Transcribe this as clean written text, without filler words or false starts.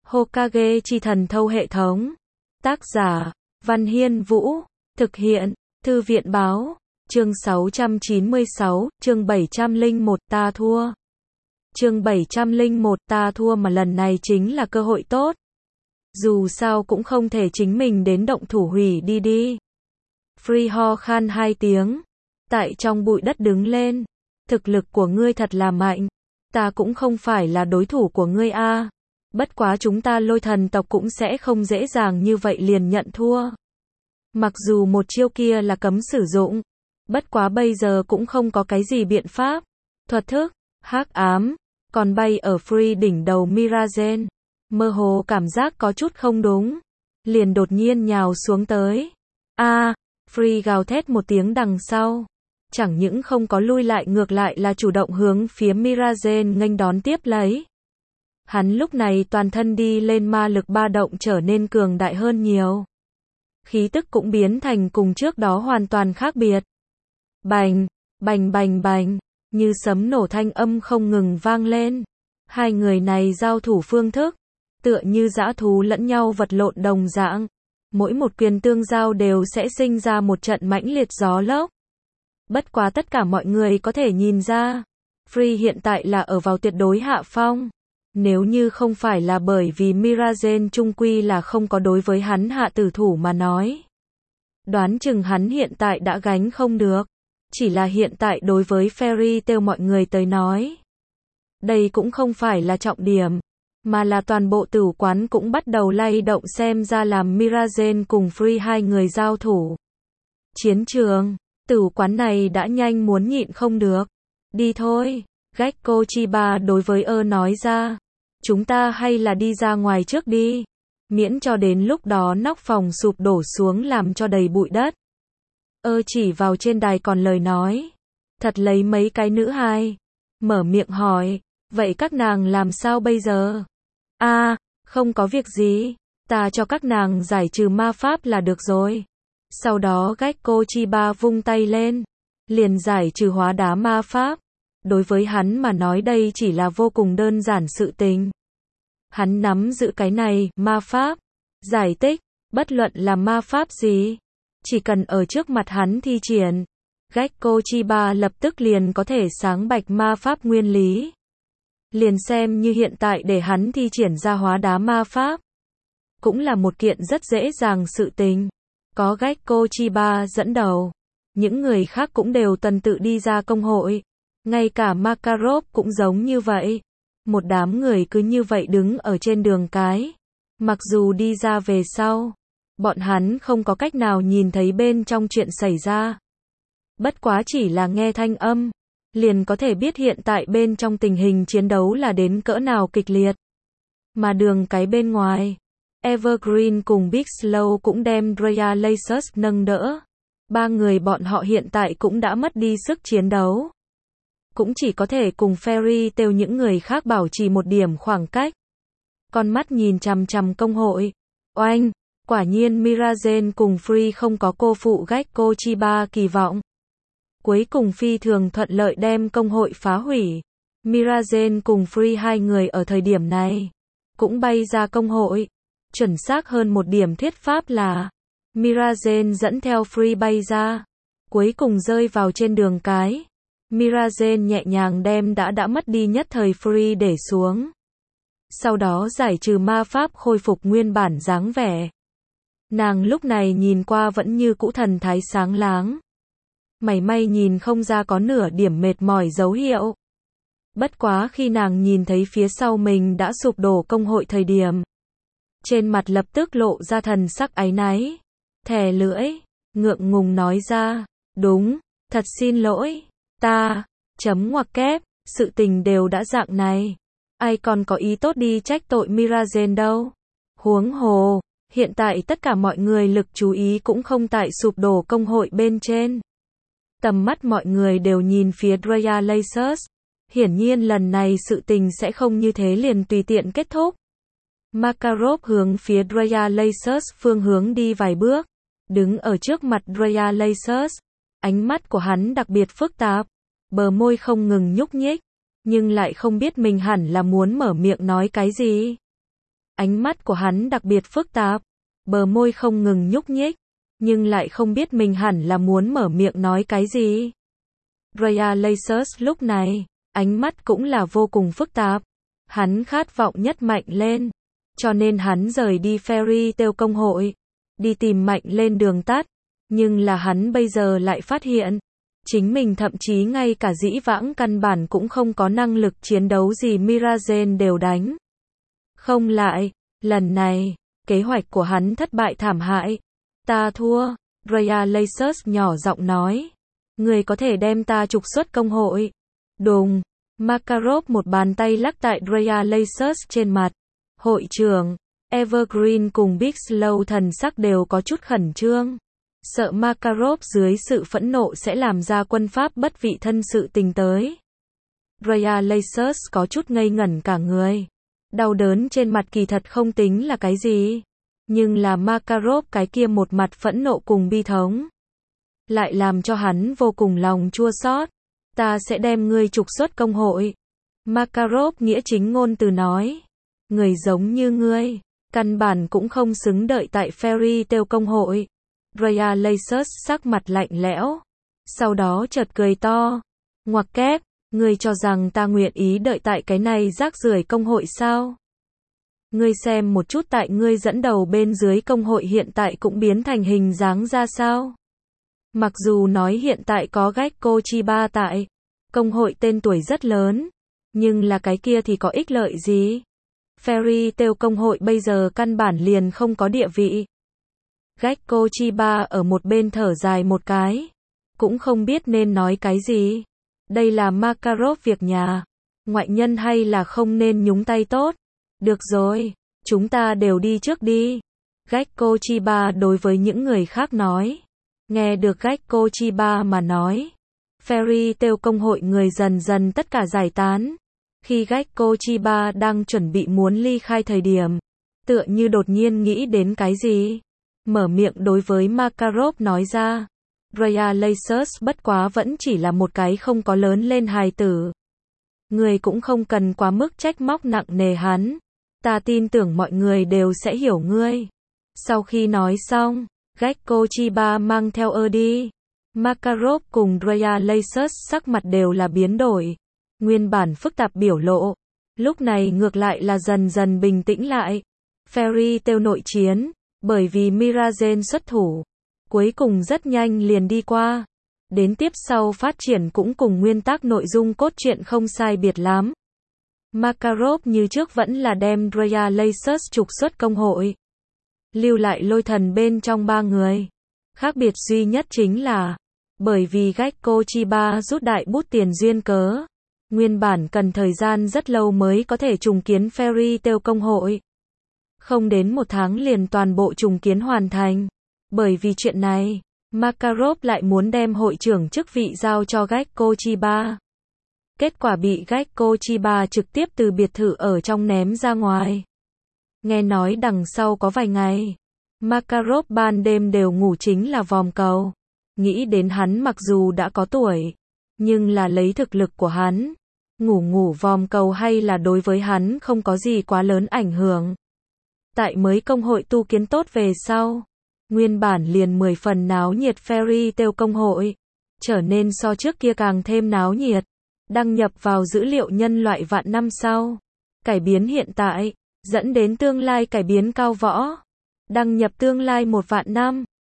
Hokage chi thần thâu hệ thống. Tác giả, Văn Hiên Vũ. Thực hiện, Thư viện Báo. Chương 696, chương 701 ta thua. Chương 701 ta thua mà lần này chính là cơ hội tốt. Dù sao cũng không thể chính mình đến động thủ hủy đi. Free ho khan 2 tiếng. Tại trong bụi đất đứng lên. Thực lực của ngươi thật là mạnh. Ta cũng không phải là đối thủ của ngươi a. Bất quá chúng ta Lôi thần tộc cũng sẽ không dễ dàng như vậy liền nhận thua. Mặc dù một chiêu kia là cấm sử dụng. Bất quá bây giờ cũng không có cái gì biện pháp. Thuật thức, hắc ám, còn bay ở Free đỉnh đầu Mirazen. Mơ hồ cảm giác có chút không đúng. Liền đột nhiên nhào xuống tới. Free gào thét một tiếng đằng sau. Chẳng những không có lui lại ngược lại là chủ động hướng phía Mirazen nghênh đón tiếp lấy. Hắn lúc này toàn thân đi lên ma lực ba động trở nên cường đại hơn nhiều. Khí tức cũng biến thành cùng trước đó hoàn toàn khác biệt. Bành, bành bành bành, như sấm nổ thanh âm không ngừng vang lên. Hai người này giao thủ phương thức, tựa như dã thú lẫn nhau vật lộn đồng dạng. Mỗi một quyền tương giao đều sẽ sinh ra một trận mãnh liệt gió lốc. Bất quá tất cả mọi người có thể nhìn ra, Free hiện tại là ở vào tuyệt đối hạ phong. Nếu như không phải là bởi vì Mirazen trung quy là không có đối với hắn hạ tử thủ mà nói. Đoán chừng hắn hiện tại đã gánh không được. Chỉ là hiện tại đối với Fairy Tail mọi người tới nói. Đây cũng không phải là trọng điểm. Mà là toàn bộ tử quán cũng bắt đầu lay động xem ra làm Mirazen cùng Free hai người giao thủ. Chiến trường, tử quán này đã nhanh muốn nhịn không được. Đi thôi, Gekko Chiba đối với nói ra. Chúng ta hay là đi ra ngoài trước đi. Miễn cho đến lúc đó nóc phòng sụp đổ xuống làm cho đầy bụi đất. Chỉ vào trên đài còn lời nói. Thật lấy mấy cái nữ hài. Mở miệng hỏi. Vậy các nàng làm sao bây giờ? Không có việc gì. Ta cho các nàng giải trừ ma pháp là được rồi. Sau đó Gekko Chiba vung tay lên. Liền giải trừ hóa đá ma pháp. Đối với hắn mà nói đây chỉ là vô cùng đơn giản sự tình. Hắn nắm giữ cái này, ma pháp. Giải thích, bất luận là ma pháp gì. Chỉ cần ở trước mặt hắn thi triển. Gekko Chiba lập tức liền có thể sáng bạch ma pháp nguyên lý. Liền xem như hiện tại để hắn thi triển ra hóa đá ma pháp. Cũng là một kiện rất dễ dàng sự tình. Có Gekko Chiba dẫn đầu. Những người khác cũng đều tuần tự đi ra công hội. Ngay cả Makarov cũng giống như vậy. Một đám người cứ như vậy đứng ở trên đường cái. Mặc dù đi ra về sau. Bọn hắn không có cách nào nhìn thấy bên trong chuyện xảy ra. Bất quá chỉ là nghe thanh âm. Liền có thể biết hiện tại bên trong tình hình chiến đấu là đến cỡ nào kịch liệt. Mà đường cái bên ngoài. Evergreen cùng Big Slow cũng đem Drea Lasers nâng đỡ. Ba người bọn họ hiện tại cũng đã mất đi sức chiến đấu. Cũng chỉ có thể cùng Fairy Tail những người khác bảo trì một điểm khoảng cách. Con mắt nhìn chằm chằm công hội. Oanh, quả nhiên Mirazen cùng Free không có cô phụ Gekko Chiba kỳ vọng. Cuối cùng phi thường thuận lợi đem công hội phá hủy. Mirazen cùng Free hai người ở thời điểm này cũng bay ra công hội. Chuẩn xác hơn một điểm thuyết pháp là Mirazen dẫn theo Free bay ra. Cuối cùng rơi vào trên đường cái. Mirazen nhẹ nhàng đem đã mất đi nhất thời Free để xuống. Sau đó giải trừ ma pháp khôi phục nguyên bản dáng vẻ. Nàng lúc này nhìn qua vẫn như cũ thần thái sáng láng. Mảy may nhìn không ra có nửa điểm mệt mỏi dấu hiệu. Bất quá khi nàng nhìn thấy phía sau mình đã sụp đổ công hội thời điểm. Trên mặt lập tức lộ ra thần sắc áy náy. Thè lưỡi, ngượng ngùng nói ra. Đúng, thật xin lỗi. Ngoặc kép, sự tình đều đã dạng này. Ai còn có ý tốt đi trách tội Mirazen đâu. Huống hồ, hiện tại tất cả mọi người lực chú ý cũng không tại sụp đổ công hội bên trên. Tầm mắt mọi người đều nhìn phía Drea Lasers. Hiển nhiên lần này sự tình sẽ không như thế liền tùy tiện kết thúc. Makarov hướng phía Drea Lasers phương hướng đi vài bước. Đứng ở trước mặt Drea Lasers. Ánh mắt của hắn đặc biệt phức tạp. Bờ môi không ngừng nhúc nhích. Nhưng lại không biết mình hẳn là muốn mở miệng nói cái gì. Ánh mắt của hắn đặc biệt phức tạp, bờ môi không ngừng nhúc nhích, nhưng lại không biết mình hẳn là muốn mở miệng nói cái gì. Raya Laces lúc này, ánh mắt cũng là vô cùng phức tạp. Hắn khát vọng nhất mạnh lên, cho nên hắn rời đi Fairy Tail công hội, đi tìm mạnh lên đường tắt. Nhưng là hắn bây giờ lại phát hiện, chính mình thậm chí ngay cả dĩ vãng căn bản cũng không có năng lực chiến đấu gì Mirazen đều đánh không lại. Lần này, kế hoạch của hắn thất bại thảm hại. Ta thua, Raya Laces nhỏ giọng nói. Người có thể đem ta trục xuất công hội. Đùng, Makarov một bàn tay lắc tại Raya Laces trên mặt. Hội trưởng, Evergreen cùng Big Slow thần sắc đều có chút khẩn trương. Sợ Makarov dưới sự phẫn nộ sẽ làm ra quân pháp bất vị thân sự tình tới. Raya Laces có chút ngây ngẩn cả người. Đau đớn trên mặt kỳ thật không tính là cái gì. Nhưng là Makarov cái kia một mặt phẫn nộ cùng bi thống, lại làm cho hắn vô cùng lòng chua xót. Ta sẽ đem ngươi trục xuất công hội. Makarov nghĩa chính ngôn từ nói. Người giống như ngươi, căn bản cũng không xứng đợi tại Fairy Tail công hội. Raya Laces sắc mặt lạnh lẽo. Sau đó chợt cười to. Ngoặc kép, ngươi cho rằng ta nguyện ý đợi tại cái này rác rưởi công hội sao? Ngươi xem một chút tại ngươi dẫn đầu bên dưới công hội hiện tại cũng biến thành hình dáng ra sao? Mặc dù nói hiện tại có Gekko Chiba tại công hội tên tuổi rất lớn, nhưng là cái kia thì có ích lợi gì? Fairy Tail công hội bây giờ căn bản liền không có địa vị. Gekko Chiba ở một bên thở dài một cái, cũng không biết nên nói cái gì. Đây là Makarov việc nhà, ngoại nhân hay là không nên nhúng tay tốt. Được rồi, chúng ta đều đi trước đi. Gekko Chiba đối với những người khác nói. Nghe được Gekko Chiba mà nói, Fairy Tail công hội người dần dần tất cả giải tán. Khi Gekko Chiba đang chuẩn bị muốn ly khai thời điểm, tựa như đột nhiên nghĩ đến cái gì, mở miệng đối với Makarov nói ra. Raya Laces bất quá vẫn chỉ là một cái không có lớn lên hài tử. Người cũng không cần quá mức trách móc nặng nề hắn. Ta tin tưởng mọi người đều sẽ hiểu ngươi. Sau khi nói xong, Gekko Chiba mang theo đi. Makarov cùng Raya Laces sắc mặt đều là biến đổi. Nguyên bản phức tạp biểu lộ, lúc này ngược lại là dần dần bình tĩnh lại. Fairy Tail nội chiến, bởi vì Mirazen xuất thủ, cuối cùng rất nhanh liền đi qua. Đến tiếp sau phát triển cũng cùng nguyên tắc nội dung cốt truyện không sai biệt lắm. Makarov như trước vẫn là đem Raya Laces trục xuất công hội, lưu lại lôi thần bên trong 3 người. Khác biệt duy nhất chính là, bởi vì Gekko Chiba rút đại bút tiền duyên cớ, nguyên bản cần thời gian rất lâu mới có thể trùng kiến Fairy Tail công hội. Không đến 1 tháng liền toàn bộ trùng kiến hoàn thành. Bởi vì chuyện này, Makarov lại muốn đem hội trưởng chức vị giao cho Gekko Chiba. Kết quả bị Gekko Chiba trực tiếp từ biệt thự ở trong ném ra ngoài. Nghe nói đằng sau có vài ngày, Makarov ban đêm đều ngủ chính là vòm cầu. Nghĩ đến hắn mặc dù đã có tuổi, nhưng là lấy thực lực của hắn, ngủ vòm cầu hay là đối với hắn không có gì quá lớn ảnh hưởng. Tại mới công hội tu kiến tốt về sau, nguyên bản liền 10 phần náo nhiệt Fairy Tail công hội, trở nên so trước kia càng thêm náo nhiệt. Đăng nhập vào dữ liệu nhân loại vạn năm sau, cải biến hiện tại, dẫn đến tương lai cải biến cao võ. Đăng nhập tương lai 1 vạn năm.